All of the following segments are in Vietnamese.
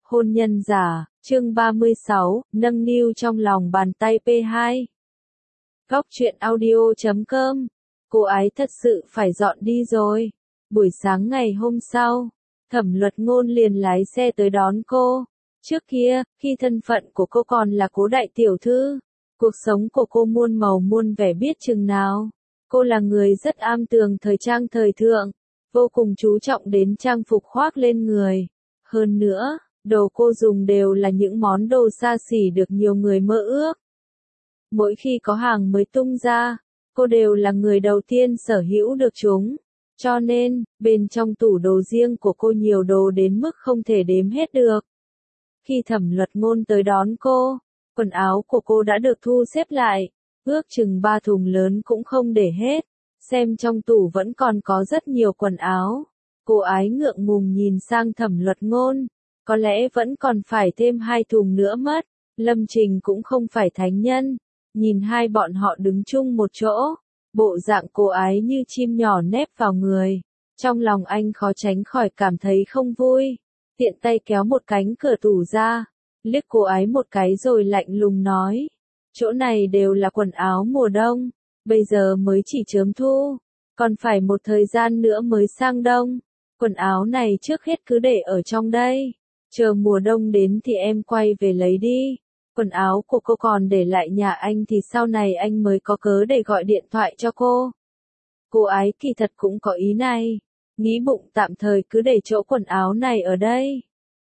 Hôn nhân giả, chương 36, nâng niu trong lòng bàn tay P2. Góc truyện audio.com. Cô ái thật sự phải dọn đi rồi. Buổi sáng ngày hôm sau, Thẩm Luật Ngôn liền lái xe tới đón cô. Trước kia, khi thân phận của cô còn là cố đại tiểu thư, cuộc sống của cô muôn màu muôn vẻ biết chừng nào. Cô là người rất am tường thời trang thời thượng, vô cùng chú trọng đến trang phục khoác lên người. Hơn nữa, đồ cô dùng đều là những món đồ xa xỉ được nhiều người mơ ước. Mỗi khi có hàng mới tung ra, cô đều là người đầu tiên sở hữu được chúng. Cho nên, bên trong tủ đồ riêng của cô nhiều đồ đến mức không thể đếm hết được. Khi Thẩm Luật Ngôn tới đón cô, quần áo của cô đã được thu xếp lại, ước chừng 3 thùng lớn cũng không để hết. Xem trong tủ vẫn còn có rất nhiều quần áo. Cô ái ngượng ngùng nhìn sang Thẩm Luật Ngôn. Có lẽ vẫn còn phải thêm 2 thùng nữa mất. Lâm Trình cũng không phải thánh nhân. Nhìn hai bọn họ đứng chung một chỗ, bộ dạng cô ái như chim nhỏ nép vào người. Trong lòng anh khó tránh khỏi cảm thấy không vui. Tiện tay kéo một cánh cửa tủ ra, liếc cô ái một cái rồi lạnh lùng nói. Chỗ này đều là quần áo mùa đông, bây giờ mới chỉ chớm thu, còn phải một thời gian nữa mới sang đông. Quần áo này trước hết cứ để ở trong đây, chờ mùa đông đến thì em quay về lấy đi. Quần áo của cô còn để lại nhà anh thì sau này anh mới có cớ để gọi điện thoại cho cô. Cô ái kỳ thật cũng có ý này, nghĩ bụng tạm thời cứ để chỗ quần áo này ở đây.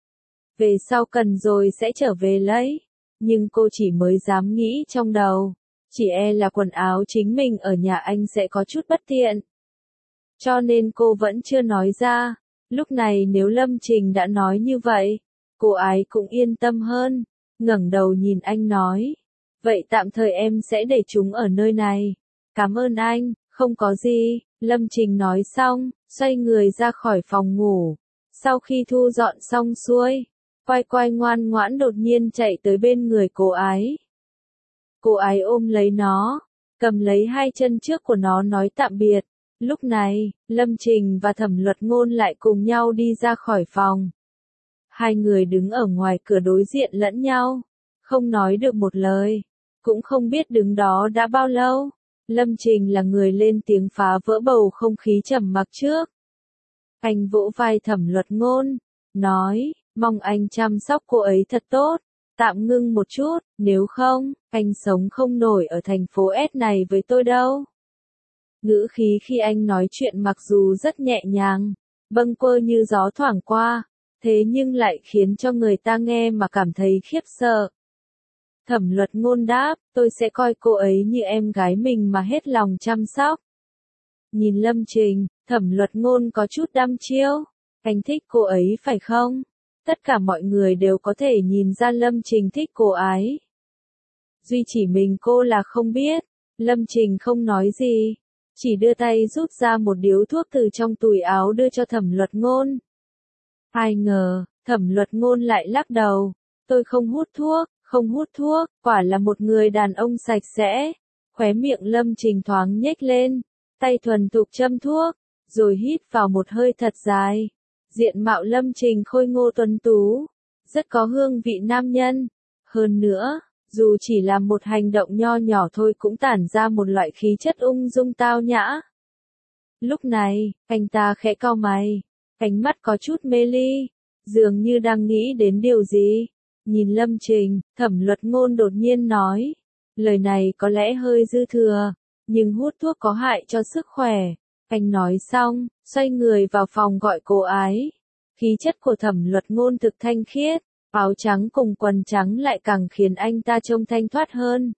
Về sau cần rồi sẽ trở về lấy. Nhưng cô chỉ mới dám nghĩ trong đầu, chỉ e là quần áo chính mình ở nhà anh sẽ có chút bất tiện. Cho nên cô vẫn chưa nói ra. Lúc này nếu Lâm Trình đã nói như vậy, cô ái cũng yên tâm hơn, ngẩng đầu nhìn anh nói. Vậy tạm thời em sẽ để chúng ở nơi này. Cảm ơn anh, không có gì. Lâm Trình nói xong, xoay người ra khỏi phòng ngủ. Sau khi thu dọn xong xuôi, Quay Quay ngoan ngoãn đột nhiên chạy tới bên người cô ái. Cô ái ôm lấy nó, cầm lấy hai chân trước của nó nói tạm biệt. Lúc này, Lâm Trình và Thẩm Luật Ngôn lại cùng nhau đi ra khỏi phòng. Hai người đứng ở ngoài cửa đối diện lẫn nhau, không nói được một lời, cũng không biết đứng đó đã bao lâu. Lâm Trình là người lên tiếng phá vỡ bầu không khí trầm mặc trước. Anh vỗ vai Thẩm Luật Ngôn, nói, mong anh chăm sóc cô ấy thật tốt, tạm ngưng một chút, nếu không, anh sống không nổi ở thành phố S này với tôi đâu. Ngữ khí khi anh nói chuyện mặc dù rất nhẹ nhàng, bâng quơ như gió thoảng qua, thế nhưng lại khiến cho người ta nghe mà cảm thấy khiếp sợ. Thẩm Luật Ngôn đáp, tôi sẽ coi cô ấy như em gái mình mà hết lòng chăm sóc. Nhìn Lâm Trình, Thẩm Luật Ngôn có chút đăm chiêu. Anh thích cô ấy phải không? Tất cả mọi người đều có thể nhìn ra Lâm Trình thích cô ái. Duy chỉ mình cô là không biết. Lâm Trình không nói gì, chỉ đưa tay rút ra một điếu thuốc từ trong túi áo đưa cho Thẩm Luật Ngôn. Ai ngờ, Thẩm Luật Ngôn lại lắc đầu. Tôi không hút thuốc, không hút thuốc, quả là một người đàn ông sạch sẽ. Khóe miệng Lâm Trình thoáng nhếch lên, tay thuần thục châm thuốc, rồi hít vào một hơi thật dài. Diện mạo Lâm Trình khôi ngô tuấn tú, rất có hương vị nam nhân. Hơn nữa, dù chỉ là một hành động nho nhỏ thôi cũng tản ra một loại khí chất ung dung tao nhã. Lúc này, anh ta khẽ cau mày, ánh mắt có chút mê ly, dường như đang nghĩ đến điều gì. Nhìn Lâm Trình, Thẩm Luật Ngôn đột nhiên nói, lời này có lẽ hơi dư thừa, nhưng hút thuốc có hại cho sức khỏe. Anh nói xong, xoay người vào phòng gọi cô ái. Khí chất của Thẩm Luật Ngôn thực thanh khiết, áo trắng cùng quần trắng lại càng khiến anh ta trông thanh thoát hơn.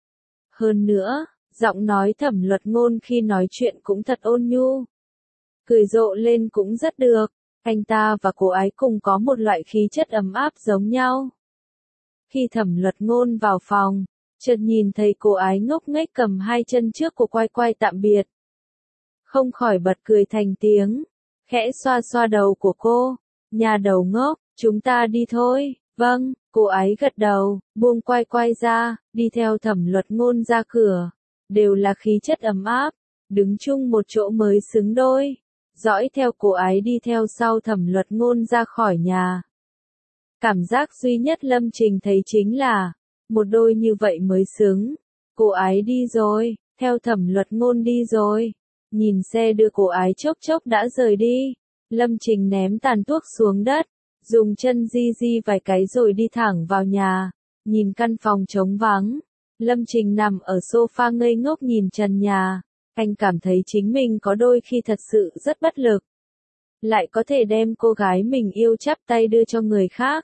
Hơn nữa, giọng nói Thẩm Luật Ngôn khi nói chuyện cũng thật ôn nhu. Cười rộ lên cũng rất được, anh ta và cô ái cùng có một loại khí chất ấm áp giống nhau. Khi Thẩm Luật Ngôn vào phòng, chợt nhìn thấy cô ái ngốc nghếch cầm hai chân trước của Quay Quay tạm biệt. Không khỏi bật cười thành tiếng, khẽ xoa xoa đầu của cô. Nhà đầu ngốc, chúng ta đi thôi. Vâng, cô ái gật đầu, buông Quay Quay ra, đi theo Thẩm Luật Ngôn ra cửa. Đều là khí chất ấm áp, đứng chung một chỗ mới xứng đôi. Dõi theo cô ái đi theo sau Thẩm Luật Ngôn ra khỏi nhà. Cảm giác duy nhất Lâm Trình thấy chính là, một đôi như vậy mới xứng. Cô ái đi rồi, theo Thẩm Luật Ngôn đi rồi. Nhìn xe đưa cô ái chốc chốc đã rời đi. Lâm Trình ném tàn thuốc xuống đất, dùng chân di di vài cái rồi đi thẳng vào nhà. Nhìn căn phòng trống vắng, Lâm Trình nằm ở sofa ngây ngốc nhìn trần nhà. Anh cảm thấy chính mình có đôi khi thật sự rất bất lực. Lại có thể đem cô gái mình yêu chắp tay đưa cho người khác.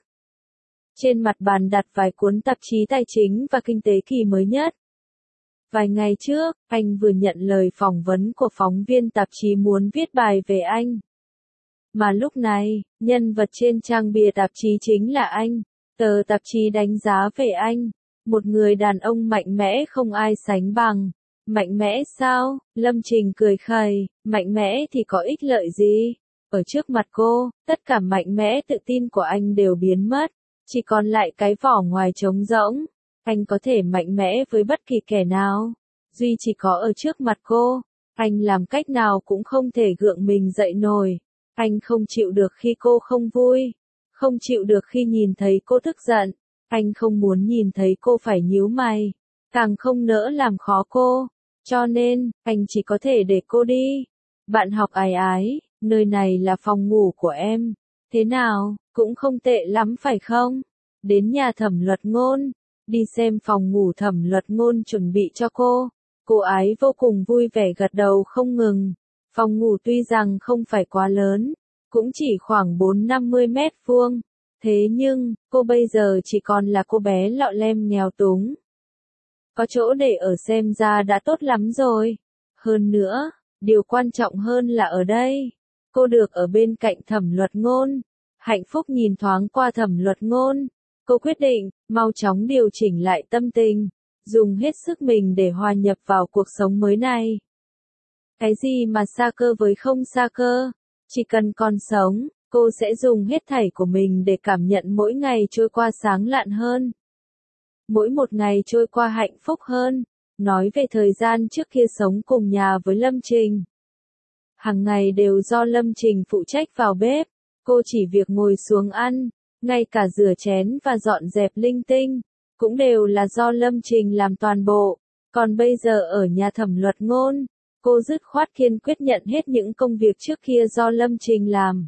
Trên mặt bàn đặt vài cuốn tạp chí tài chính và kinh tế kỳ mới nhất. Vài ngày trước, anh vừa nhận lời phỏng vấn của phóng viên tạp chí muốn viết bài về anh. Mà lúc này, nhân vật trên trang bìa tạp chí chính là anh. Tờ tạp chí đánh giá về anh. Một người đàn ông mạnh mẽ không ai sánh bằng. Mạnh mẽ sao? Lâm Trình cười khẩy, mạnh mẽ thì có ích lợi gì? Ở trước mặt cô, tất cả mạnh mẽ tự tin của anh đều biến mất. Chỉ còn lại cái vỏ ngoài trống rỗng. Anh có thể mạnh mẽ với bất kỳ kẻ nào. Duy chỉ có ở trước mặt cô. Anh làm cách nào cũng không thể gượng mình dậy nổi. Anh không chịu được khi cô không vui. Không chịu được khi nhìn thấy cô tức giận. Anh không muốn nhìn thấy cô phải nhíu mày. Càng không nỡ làm khó cô. Cho nên, anh chỉ có thể để cô đi. Bạn học ái ái, nơi này là phòng ngủ của em. Thế nào, cũng không tệ lắm phải không? Đến nhà Thẩm Luật Ngôn, đi xem phòng ngủ Thẩm Luật Ngôn chuẩn bị cho cô. Cô ái vô cùng vui vẻ gật đầu không ngừng. Phòng ngủ tuy rằng không phải quá lớn, cũng chỉ khoảng 4-50 mét vuông. Thế nhưng, cô bây giờ chỉ còn là cô bé lọ lem nghèo túng. Có chỗ để ở xem ra đã tốt lắm rồi. Hơn nữa, điều quan trọng hơn là ở đây. Cô được ở bên cạnh Thẩm Luật Ngôn. Hạnh phúc nhìn thoáng qua Thẩm Luật Ngôn. Cô quyết định, mau chóng điều chỉnh lại tâm tình. Dùng hết sức mình để hòa nhập vào cuộc sống mới này. Cái gì mà xa cơ với không xa cơ. Chỉ cần còn sống, cô sẽ dùng hết thảy của mình để cảm nhận mỗi ngày trôi qua sáng lạn hơn. Mỗi một ngày trôi qua hạnh phúc hơn. Nói về thời gian trước kia sống cùng nhà với Lâm Trình. Hàng ngày đều do Lâm Trình phụ trách vào bếp. Cô chỉ việc ngồi xuống ăn. Ngay cả rửa chén và dọn dẹp linh tinh. Cũng đều là do Lâm Trình làm toàn bộ. Còn bây giờ ở nhà Thẩm Luật Ngôn, cô dứt khoát kiên quyết nhận hết những công việc trước kia do Lâm Trình làm.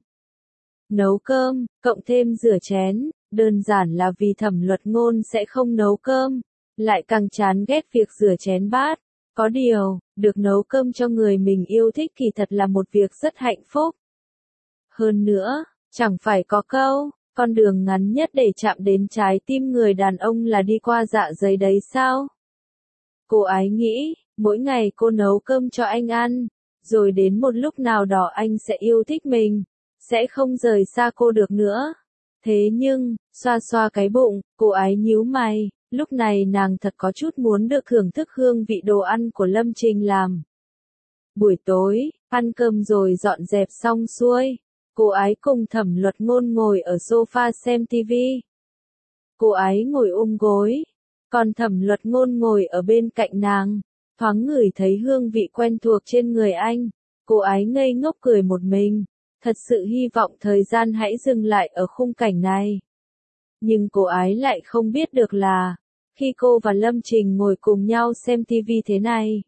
Nấu cơm, cộng thêm rửa chén, đơn giản là vì Thẩm Luật Ngôn sẽ không nấu cơm, lại càng chán ghét việc rửa chén bát. Có điều, được nấu cơm cho người mình yêu thích kỳ thật là một việc rất hạnh phúc. Hơn nữa, chẳng phải có câu, con đường ngắn nhất để chạm đến trái tim người đàn ông là đi qua dạ dày đấy sao? Cô ái nghĩ, mỗi ngày cô nấu cơm cho anh ăn, rồi đến một lúc nào đó anh sẽ yêu thích mình, sẽ không rời xa cô được nữa. Thế nhưng, xoa xoa cái bụng, cô ái nhíu mày, lúc này nàng thật có chút muốn được thưởng thức hương vị đồ ăn của Lâm Trình làm. Buổi tối, ăn cơm rồi dọn dẹp xong xuôi, cô ái cùng Thẩm Luật Ngôn ngồi ở sofa xem tivi. Cô ái ngồi ôm gối, còn Thẩm Luật Ngôn ngồi ở bên cạnh nàng, thoáng ngửi thấy hương vị quen thuộc trên người anh. Cô ái ngây ngốc cười một mình, thật sự hy vọng thời gian hãy dừng lại ở khung cảnh này. Nhưng cô ái lại không biết được là, khi cô và Lâm Trình ngồi cùng nhau xem tivi thế này,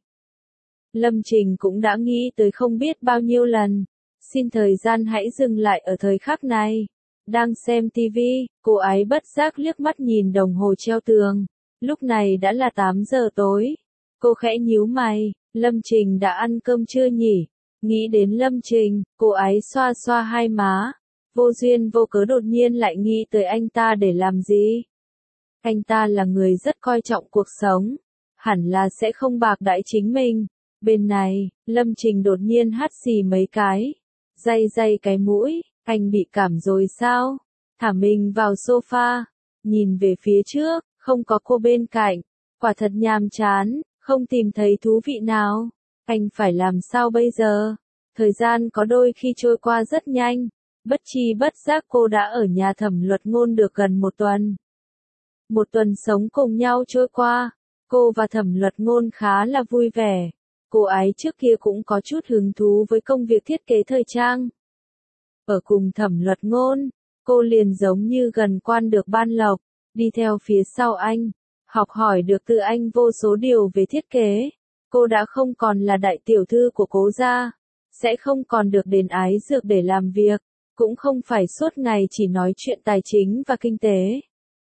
Lâm Trình cũng đã nghĩ tới không biết bao nhiêu lần, xin thời gian hãy dừng lại ở thời khắc này. Đang xem tivi, cô ái bất giác liếc mắt nhìn đồng hồ treo tường, lúc này đã là 8 giờ tối. Cô khẽ nhíu mày, Lâm Trình đã ăn cơm chưa nhỉ? Nghĩ đến Lâm Trình, cô ái xoa xoa hai má. Vô duyên vô cớ đột nhiên lại nghĩ tới anh ta để làm gì? Anh ta là người rất coi trọng cuộc sống, hẳn là sẽ không bạc đãi chính mình. Bên này, Lâm Trình đột nhiên hắt xì mấy cái, day cái mũi, anh bị cảm rồi sao? Thả mình vào sofa, nhìn về phía trước, không có cô bên cạnh, quả thật nhàm chán, không tìm thấy thú vị nào. Anh phải làm sao bây giờ? Thời gian có đôi khi trôi qua rất nhanh, bất tri bất giác cô đã ở nhà Thẩm Luật Ngôn được gần một tuần. Một tuần sống cùng nhau trôi qua, cô và Thẩm Luật Ngôn khá là vui vẻ. Cô ái trước kia cũng có chút hứng thú với công việc thiết kế thời trang. Ở cùng Thẩm Luật Ngôn, cô liền giống như gần quan được ban lộc, đi theo phía sau anh, học hỏi được từ anh vô số điều về thiết kế. Cô đã không còn là đại tiểu thư của Cố gia, sẽ không còn được đền ái dược để làm việc, cũng không phải suốt ngày chỉ nói chuyện tài chính và kinh tế.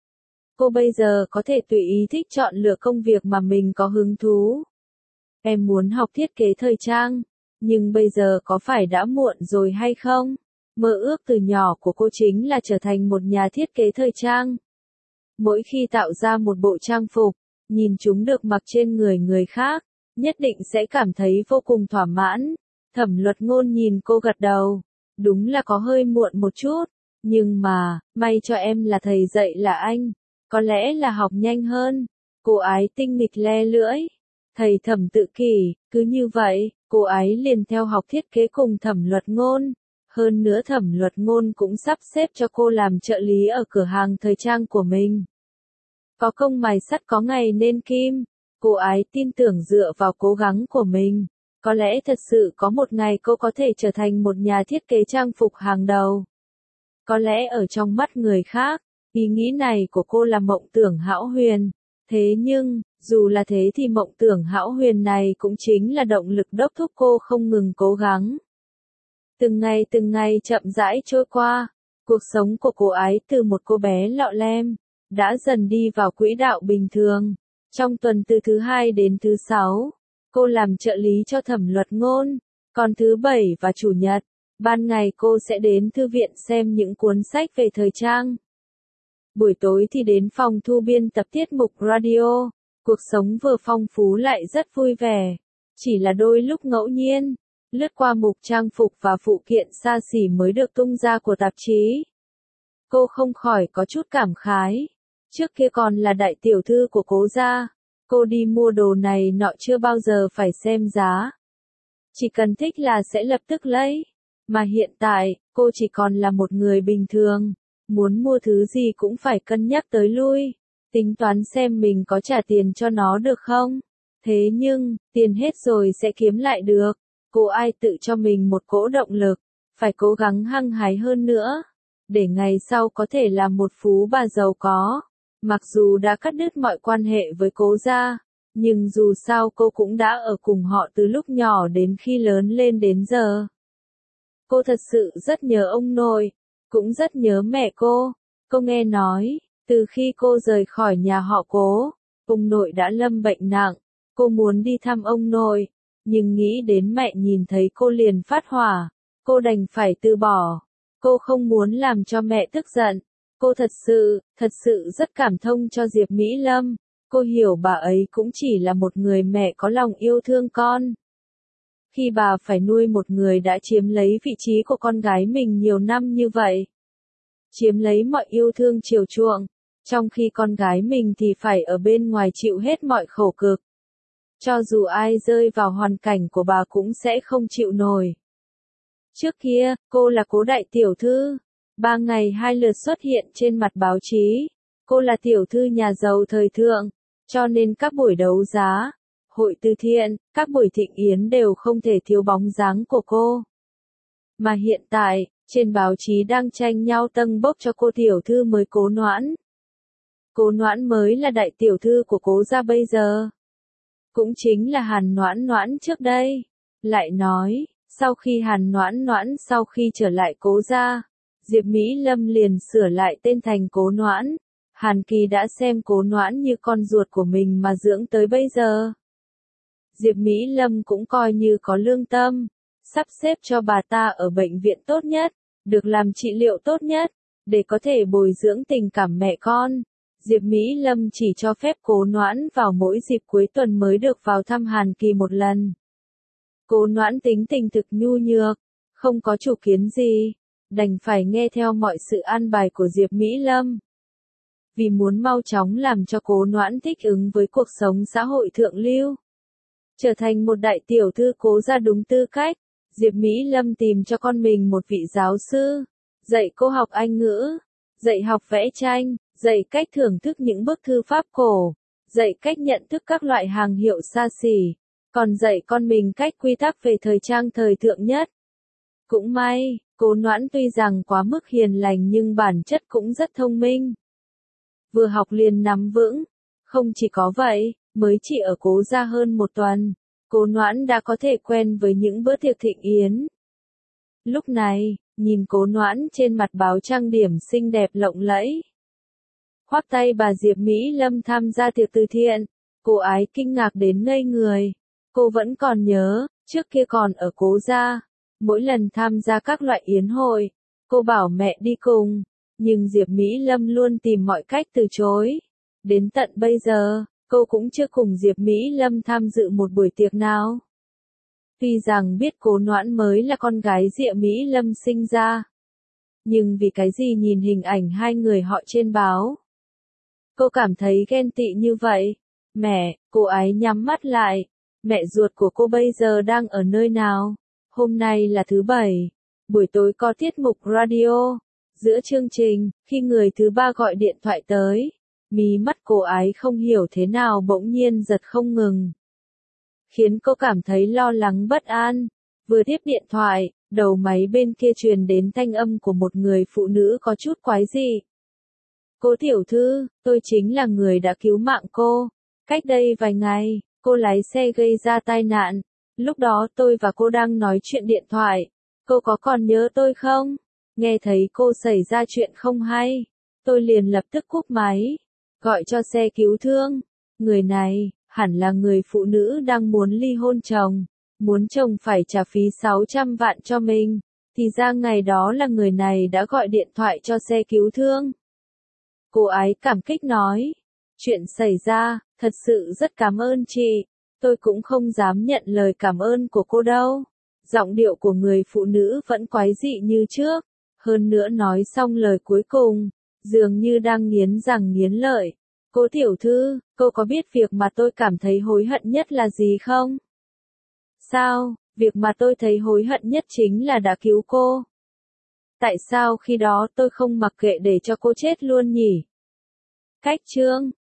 Cô bây giờ có thể tùy ý thích chọn lựa công việc mà mình có hứng thú. Em muốn học thiết kế thời trang, nhưng bây giờ có phải đã muộn rồi hay không? Mơ ước từ nhỏ của cô chính là trở thành một nhà thiết kế thời trang. Mỗi khi tạo ra một bộ trang phục, nhìn chúng được mặc trên người người khác, nhất định sẽ cảm thấy vô cùng thỏa mãn. Thẩm Luật Ngôn nhìn cô gật đầu. Đúng là có hơi muộn một chút, nhưng mà, may cho em là thầy dạy là anh. Có lẽ là học nhanh hơn. Cô ái tinh nghịch le lưỡi. Thầy Thẩm tự kỷ, cứ như vậy, cô ái liền theo học thiết kế cùng Thẩm Luật Ngôn. Hơn nữa Thẩm Luật Ngôn cũng sắp xếp cho cô làm trợ lý ở cửa hàng thời trang của mình. Có công mài sắt có ngày nên kim. Cô ái tin tưởng dựa vào cố gắng của mình. Có lẽ thật sự có một ngày cô có thể trở thành một nhà thiết kế trang phục hàng đầu. Có lẽ ở trong mắt người khác, ý nghĩ này của cô là mộng tưởng hão huyền. Thế nhưng, dù là thế thì mộng tưởng hão huyền này cũng chính là động lực đốc thúc cô không ngừng cố gắng. Từng ngày chậm rãi trôi qua, cuộc sống của cô ái từ một cô bé lọ lem, đã dần đi vào quỹ đạo bình thường. Trong tuần từ thứ 2 đến thứ 6, cô làm trợ lý cho Thẩm Luật Ngôn, còn thứ 7 và chủ nhật, ban ngày cô sẽ đến thư viện xem những cuốn sách về thời trang. Buổi tối thì đến phòng thu biên tập tiết mục radio, cuộc sống vừa phong phú lại rất vui vẻ. Chỉ là đôi lúc ngẫu nhiên, lướt qua mục trang phục và phụ kiện xa xỉ mới được tung ra của tạp chí. Cô không khỏi có chút cảm khái. Trước kia còn là đại tiểu thư của Cố gia, cô đi mua đồ này nọ chưa bao giờ phải xem giá. Chỉ cần thích là sẽ lập tức lấy. Mà hiện tại, cô chỉ còn là một người bình thường. Muốn mua thứ gì cũng phải cân nhắc tới lui. Tính toán xem mình có trả tiền cho nó được không. Thế nhưng, tiền hết rồi sẽ kiếm lại được. Cô ai tự cho mình một cỗ động lực. Phải cố gắng hăng hái hơn nữa. Để ngày sau có thể làm một phú bà giàu có. Mặc dù đã cắt đứt mọi quan hệ với Cố gia, nhưng dù sao cô cũng đã ở cùng họ từ lúc nhỏ đến khi lớn lên đến giờ. Cô thật sự rất nhớ ông nội, cũng rất nhớ mẹ cô. Cô nghe nói, từ khi cô rời khỏi nhà họ Cố, ông nội đã lâm bệnh nặng. Cô muốn đi thăm ông nội, nhưng nghĩ đến mẹ nhìn thấy cô liền phát hỏa. Cô đành phải từ bỏ. Cô không muốn làm cho mẹ tức giận. Cô thật sự rất cảm thông cho Diệp Mỹ Lâm. Cô hiểu bà ấy cũng chỉ là một người mẹ có lòng yêu thương con. Khi bà phải nuôi một người đã chiếm lấy vị trí của con gái mình nhiều năm như vậy. Chiếm lấy mọi yêu thương chiều chuộng, trong khi con gái mình thì phải ở bên ngoài chịu hết mọi khổ cực. Cho dù ai rơi vào hoàn cảnh của bà cũng sẽ không chịu nổi. Trước kia, cô là Cố đại tiểu thư. 3 ngày 2 lượt xuất hiện trên mặt báo chí. Cô là tiểu thư nhà giàu thời thượng, cho nên các buổi đấu giá, hội từ thiện, các buổi thịnh yến đều không thể thiếu bóng dáng của cô. Mà hiện tại, trên báo chí đang tranh nhau tâng bốc cho cô tiểu thư mới Cố Noãn. Cố Noãn mới là đại tiểu thư của Cố gia bây giờ. Cũng chính là Hàn Noãn Noãn trước đây. Lại nói, sau khi Hàn Noãn Noãn sau khi trở lại Cố gia, Diệp Mỹ Lâm liền sửa lại tên thành Cố Noãn. Hàn Kỳ đã xem Cố Noãn như con ruột của mình mà dưỡng tới bây giờ. Diệp Mỹ Lâm cũng coi như có lương tâm, sắp xếp cho bà ta ở bệnh viện tốt nhất, được làm trị liệu tốt nhất, để có thể bồi dưỡng tình cảm mẹ con. Diệp Mỹ Lâm chỉ cho phép Cố Noãn vào mỗi dịp cuối tuần mới được vào thăm Hàn Kỳ một lần. Cố Noãn tính tình thực nhu nhược, không có chủ kiến gì, đành phải nghe theo mọi sự an bài của Diệp Mỹ Lâm. Vì muốn mau chóng làm cho Cố Noãn thích ứng với cuộc sống xã hội thượng lưu, trở thành một đại tiểu thư Cố gia đúng tư cách, Diệp Mỹ Lâm tìm cho con mình một vị giáo sư, dạy cô học Anh ngữ, dạy học vẽ tranh, dạy cách thưởng thức những bức thư pháp cổ, dạy cách nhận thức các loại hàng hiệu xa xỉ, còn dạy con mình cách quy tắc về thời trang thời thượng nhất. Cũng may, Cố Noãn tuy rằng quá mức hiền lành nhưng bản chất cũng rất thông minh. Vừa học liền nắm vững. Không chỉ có vậy, mới chỉ ở Cố gia hơn một tuần, Cố Noãn đã có thể quen với những bữa tiệc thịnh yến. Lúc này, nhìn Cố Noãn trên mặt báo trang điểm xinh đẹp lộng lẫy. Khoác tay bà Diệp Mỹ Lâm tham gia tiệc từ thiện, cô Ái kinh ngạc đến ngây người. Cô vẫn còn nhớ, trước kia còn ở Cố gia, mỗi lần tham gia các loại yến hội, cô bảo mẹ đi cùng, nhưng Diệp Mỹ Lâm luôn tìm mọi cách từ chối. Đến tận bây giờ, cô cũng chưa cùng Diệp Mỹ Lâm tham dự một buổi tiệc nào. Tuy rằng biết Cố Noãn mới là con gái Diệp Mỹ Lâm sinh ra, nhưng vì cái gì nhìn hình ảnh hai người họ trên báo, cô cảm thấy ghen tị như vậy. Mẹ, cô Ái nhắm mắt lại. Mẹ ruột của cô bây giờ đang ở nơi nào? Hôm nay là thứ Bảy, buổi tối có tiết mục radio. Giữa chương trình, khi người thứ ba gọi điện thoại tới, mí mắt cô Ái không hiểu thế nào bỗng nhiên giật không ngừng, khiến cô cảm thấy lo lắng bất an. Vừa tiếp điện thoại, đầu máy bên kia truyền đến thanh âm của một người phụ nữ có chút quái dị. Cố tiểu thư, tôi chính là người đã cứu mạng cô. Cách đây vài ngày, cô lái xe gây ra tai nạn. Lúc đó tôi và cô đang nói chuyện điện thoại. Cô có còn nhớ tôi không? Nghe thấy cô xảy ra chuyện không hay, tôi liền lập tức cúp máy, gọi cho xe cứu thương. Người này, hẳn là người phụ nữ đang muốn ly hôn chồng, muốn chồng phải trả phí 600 vạn cho mình. Thì ra ngày đó là người này đã gọi điện thoại cho xe cứu thương. Cô Ái cảm kích nói, chuyện xảy ra, thật sự rất cảm ơn chị, tôi cũng không dám nhận lời cảm ơn của cô đâu. Giọng điệu của người phụ nữ vẫn quái dị như trước, hơn nữa nói xong lời cuối cùng, dường như đang nghiến răng nghiến lợi. Cố tiểu thư, cô có biết việc mà tôi cảm thấy hối hận nhất là gì không? Sao, việc mà tôi thấy hối hận nhất chính là đã cứu cô. Tại sao khi đó tôi không mặc kệ để cho cô chết luôn nhỉ? Cách chương